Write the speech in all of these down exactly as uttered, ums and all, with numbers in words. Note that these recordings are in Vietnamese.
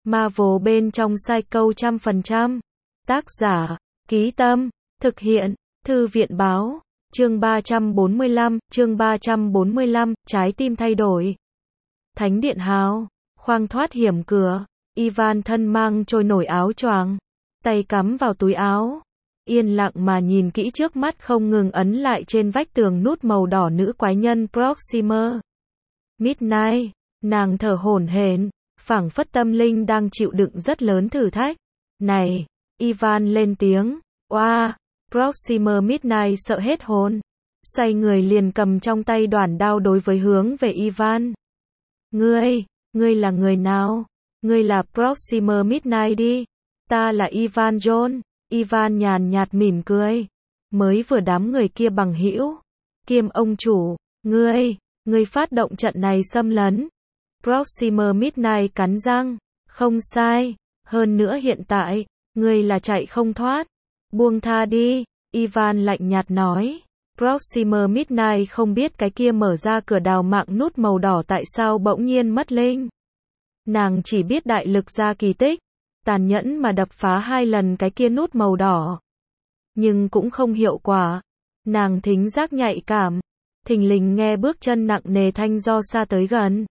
Marvel bên trong Psycho trăm phần trăm. Tác giả, Ký Tâm, thực hiện, Thư viện Báo. Chương ba trăm bốn mươi lăm, chương ba trăm bốn mươi lăm, trái tim thay đổi. Thánh điện hào, khoang thoát hiểm cửa, Ivan thân mang trôi nổi áo choàng, tay cắm vào túi áo, yên lặng mà nhìn kỹ trước mắt không ngừng ấn lại trên vách tường nút màu đỏ nữ quái nhân Proxima Midnight, nàng thở hổn hển, phảng phất tâm linh đang chịu đựng rất lớn thử thách. Này, Ivan lên tiếng, oa, Proxima Midnight sợ hết hồn, xoay người liền cầm trong tay đoản đao đối với hướng về Ivan. Ngươi, ngươi là người nào? Ngươi là Proxima Midnight đi. Ta là Ivan John. Ivan nhàn nhạt mỉm cười. Mới vừa đám người kia bằng hữu, kiêm ông chủ, ngươi, ngươi phát động trận này xâm lấn. Proxima Midnight cắn răng, không sai, hơn nữa hiện tại, ngươi là chạy không thoát. Buông tha đi, Ivan lạnh nhạt nói. Proxima Midnight không biết cái kia mở ra cửa đào mạng nút màu đỏ tại sao bỗng nhiên mất linh. Nàng chỉ biết đại lực ra kỳ tích, tàn nhẫn mà đập phá hai lần cái kia nút màu đỏ. Nhưng cũng không hiệu quả. Nàng thính giác nhạy cảm, thình lình nghe bước chân nặng nề thanh do xa tới gần.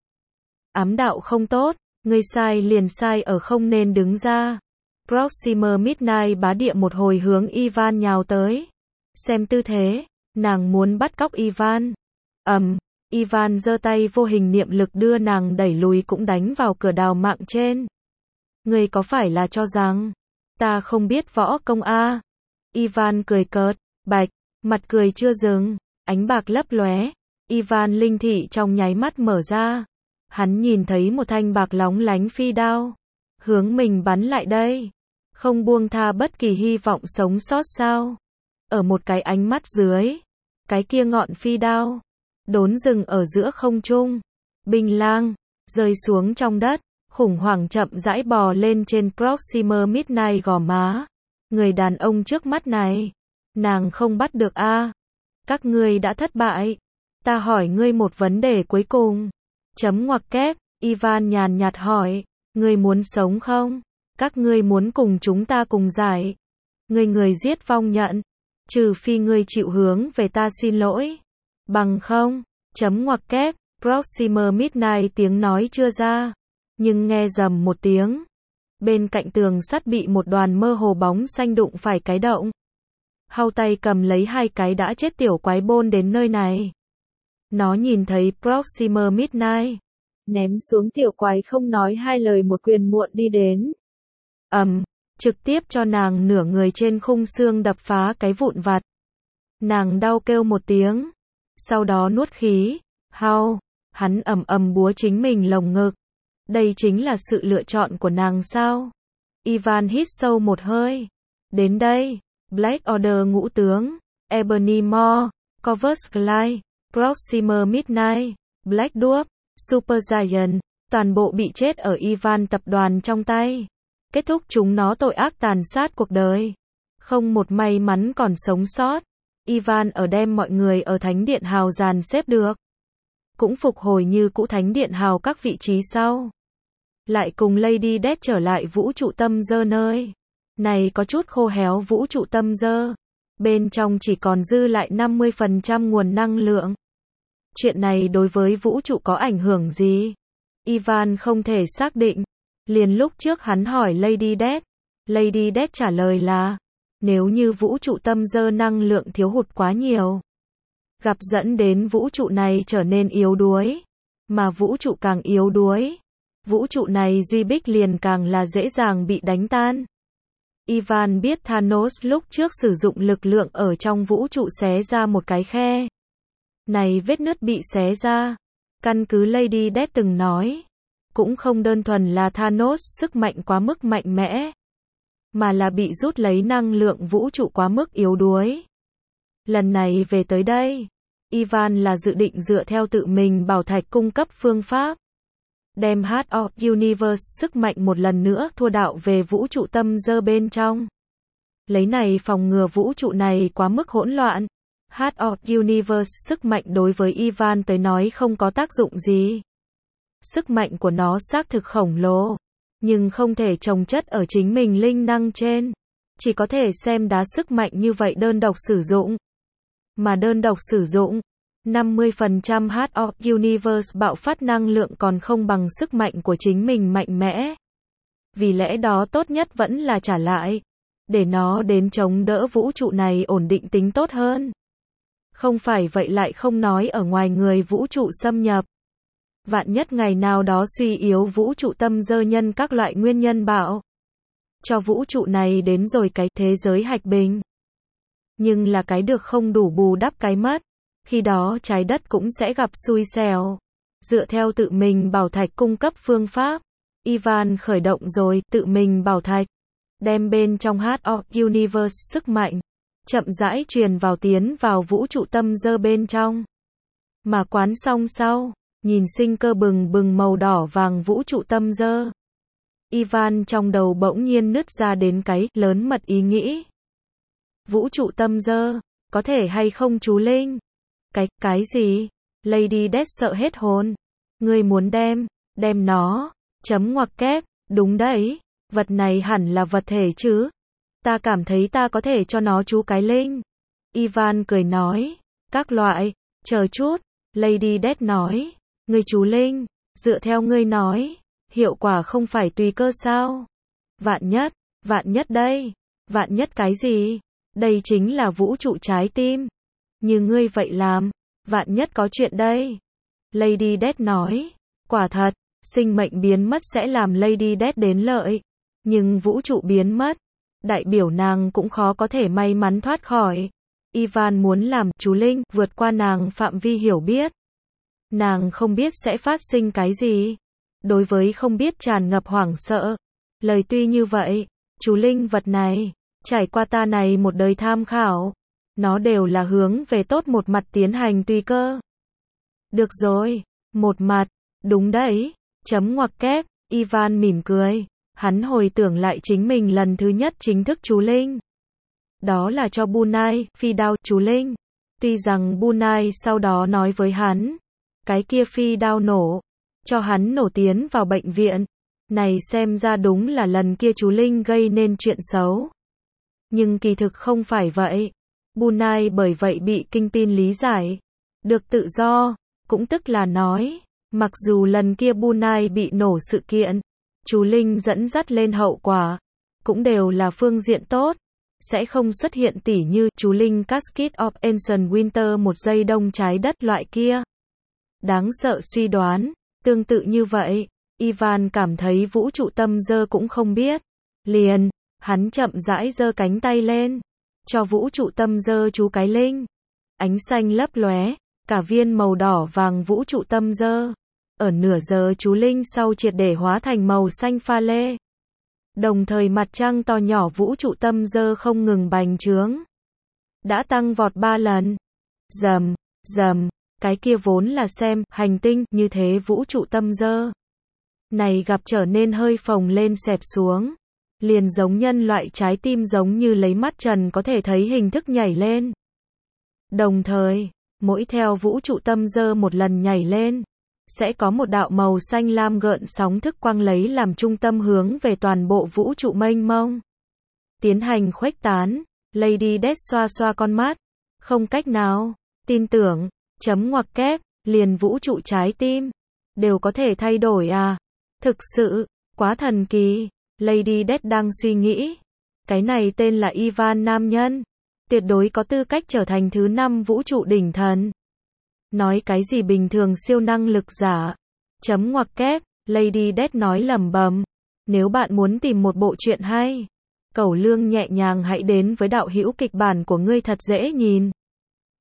Ám đạo không tốt, ngươi sai liền sai ở không nên đứng ra. Proxima Midnight bá địa một hồi hướng Ivan nhào tới. Xem tư thế, nàng muốn bắt cóc Ivan. Ầm, um, Ivan giơ tay vô hình niệm lực đưa nàng đẩy lùi cũng đánh vào cửa đào mạng trên. Ngươi có phải là cho rằng ta không biết võ công a? Ivan cười cợt, bạch, mặt cười chưa dừng, ánh bạc lấp lóe. Ivan linh thị trong nháy mắt mở ra. Hắn nhìn thấy một thanh bạc lóng lánh phi đao, hướng mình bắn lại đây. Không buông tha bất kỳ hy vọng sống sót sao? Ở một cái ánh mắt dưới, cái kia ngọn phi đao đốn dừng ở giữa không trung. Binh lang rơi xuống trong đất, khủng hoảng chậm rãi bò lên trên Proxima Midnight gò má. Người đàn ông trước mắt này, nàng không bắt được a. Các ngươi đã thất bại. Ta hỏi ngươi một vấn đề cuối cùng. Chấm ngoặc kép, Ivan nhàn nhạt hỏi, ngươi muốn sống không? Các ngươi muốn cùng chúng ta cùng giải. Ngươi người giết vong nhận, trừ phi ngươi chịu hướng về ta xin lỗi. Bằng không, chấm ngoặc kép, Proxima Midnight tiếng nói chưa ra, nhưng nghe rầm một tiếng. Bên cạnh tường sắt bị một đoàn mơ hồ bóng xanh đụng phải cái động. Hau tay cầm lấy hai cái đã chết tiểu quái bôn đến nơi này. Nó nhìn thấy Proxima Midnight, ném xuống tiểu quái không nói hai lời một quyền muộn đi đến. Ầm, um, trực tiếp cho nàng nửa người trên khung xương đập phá cái vụn vặt. Nàng đau kêu một tiếng, sau đó nuốt khí. Hau, hắn ầm ầm búa chính mình lồng ngực. Đây chính là sự lựa chọn của nàng sao? Ivan hít sâu một hơi. Đến đây, Black Order ngũ tướng, Ebony Maw, Corvus Glide, Proxima Midnight, Black Dwarf, Super Giant, toàn bộ bị chết ở Ivan tập đoàn trong tay. Kết thúc chúng nó tội ác tàn sát cuộc đời. Không một may mắn còn sống sót. Ivan ở đem mọi người ở Thánh Điện Hào dàn xếp được. Cũng phục hồi như cũ Thánh Điện Hào các vị trí sau. Lại cùng Lady Death trở lại vũ trụ tâm dơ nơi. Này có chút khô héo vũ trụ tâm dơ. Bên trong chỉ còn dư lại năm mươi phần trăm nguồn năng lượng. Chuyện này đối với vũ trụ có ảnh hưởng gì? Ivan không thể xác định. Liền lúc trước hắn hỏi Lady Death. Lady Death trả lời là, nếu như vũ trụ tâm dơ năng lượng thiếu hụt quá nhiều, gặp dẫn đến vũ trụ này trở nên yếu đuối. Mà vũ trụ càng yếu đuối, vũ trụ này duy bích liền càng là dễ dàng bị đánh tan. Ivan biết Thanos lúc trước sử dụng lực lượng ở trong vũ trụ xé ra một cái khe. Này vết nứt bị xé ra, căn cứ Lady Death từng nói, cũng không đơn thuần là Thanos sức mạnh quá mức mạnh mẽ, mà là bị rút lấy năng lượng vũ trụ quá mức yếu đuối. Lần này về tới đây, Ivan là dự định dựa theo tự mình bảo thạch cung cấp phương pháp, đem Heart of Universe sức mạnh một lần nữa thua đạo về vũ trụ tâm dơ bên trong. Lấy này phòng ngừa vũ trụ này quá mức hỗn loạn. Heart of Universe sức mạnh đối với Ivan tới nói không có tác dụng gì. Sức mạnh của nó xác thực khổng lồ, nhưng không thể chồng chất ở chính mình linh năng trên. Chỉ có thể xem đá sức mạnh như vậy đơn độc sử dụng. Mà đơn độc sử dụng, năm mươi phần trăm Heart of Universe bạo phát năng lượng còn không bằng sức mạnh của chính mình mạnh mẽ. Vì lẽ đó tốt nhất vẫn là trả lại, để nó đến chống đỡ vũ trụ này ổn định tính tốt hơn. Không phải vậy lại không nói ở ngoài người vũ trụ xâm nhập. Vạn nhất ngày nào đó suy yếu vũ trụ tâm dơ nhân các loại nguyên nhân bạo cho vũ trụ này đến rồi cái thế giới hạch bình. Nhưng là cái được không đủ bù đắp cái mất. Khi đó trái đất cũng sẽ gặp xui xẻo. Dựa theo tự mình bảo thạch cung cấp phương pháp, Ivan khởi động rồi tự mình bảo thạch. Đem bên trong Heart of Universe sức mạnh, chậm rãi truyền vào tiến vào vũ trụ tâm dơ bên trong. Mà quán xong sau, nhìn sinh cơ bừng bừng màu đỏ vàng vũ trụ tâm dơ. Ivan trong đầu bỗng nhiên nứt ra đến cái lớn mật ý nghĩ. Vũ trụ tâm dơ, có thể hay không chú Linh? Cái, cái gì? Lady Death sợ hết hồn. Ngươi muốn đem, đem nó, chấm ngoặc kép, đúng đấy, vật này hẳn là vật thể chứ. Ta cảm thấy ta có thể cho nó chú cái Linh. Ivan cười nói, các loại, chờ chút, Lady Death nói, ngươi chú Linh, dựa theo ngươi nói, hiệu quả không phải tùy cơ sao? Vạn nhất, vạn nhất đây, vạn nhất cái gì? Đây chính là vũ trụ trái tim. Như ngươi vậy làm, vạn nhất có chuyện đây. Lady Death nói, quả thật, sinh mệnh biến mất sẽ làm Lady Death đến lợi. Nhưng vũ trụ biến mất, đại biểu nàng cũng khó có thể may mắn thoát khỏi. Ivan muốn làm chú Linh vượt qua nàng phạm vi hiểu biết. Nàng không biết sẽ phát sinh cái gì. Đối với không biết tràn ngập hoảng sợ. Lời tuy như vậy, chú Linh vật này, trải qua ta này một đời tham khảo, nó đều là hướng về tốt một mặt tiến hành tùy cơ. Được rồi, một mặt, đúng đấy, chấm ngoặc kép, Ivan mỉm cười, hắn hồi tưởng lại chính mình lần thứ nhất chính thức chú Linh. Đó là cho Bunai, phi đao chú Linh. Tuy rằng Bunai sau đó nói với hắn, cái kia phi đao nổ, cho hắn nổ tiến vào bệnh viện. Này xem ra đúng là lần kia chú Linh gây nên chuyện xấu. Nhưng kỳ thực không phải vậy. Bunai bởi vậy bị Kinh Pin lý giải. Được tự do, cũng tức là nói, mặc dù lần kia Bunai bị nổ sự kiện, chú Linh dẫn dắt lên hậu quả, cũng đều là phương diện tốt. Sẽ không xuất hiện tỉ như chú Linh Casket of Ancient Winter một giây đông trái đất loại kia. Đáng sợ suy đoán, tương tự như vậy, Ivan cảm thấy vũ trụ tâm dơ cũng không biết. Liền, hắn chậm rãi giơ cánh tay lên, cho vũ trụ tâm dơ chú cái Linh. Ánh xanh lấp lóe, cả viên màu đỏ vàng vũ trụ tâm dơ. Ở nửa giờ chú Linh sau triệt để hóa thành màu xanh pha lê. Đồng thời mặt trăng to nhỏ vũ trụ tâm dơ không ngừng bành trướng. Đã tăng vọt ba lần. Rầm, rầm, cái kia vốn là xem, hành tinh, như thế vũ trụ tâm dơ. Này gặp trở nên hơi phồng lên xẹp xuống. Liền giống nhân loại trái tim giống như lấy mắt trần có thể thấy hình thức nhảy lên. Đồng thời, mỗi theo vũ trụ tâm dơ một lần nhảy lên, sẽ có một đạo màu xanh lam gợn sóng thức quang lấy làm trung tâm hướng về toàn bộ vũ trụ mênh mông. Tiến hành khuếch tán, Lady Death xoa xoa con mắt. Không cách nào, tin tưởng, chấm ngoặc kép, liền vũ trụ trái tim, đều có thể thay đổi à. Thực sự, quá thần kỳ. Lady Death đang suy nghĩ. Cái này tên là Ivan nam nhân. Tuyệt đối có tư cách trở thành thứ năm vũ trụ đỉnh thần. Nói cái gì bình thường siêu năng lực giả. Chấm ngoặc kép, Lady Death nói lẩm bẩm. Nếu bạn muốn tìm một bộ truyện hay, Cẩu Lương nhẹ nhàng hãy đến với đạo hữu kịch bản của ngươi thật dễ nhìn.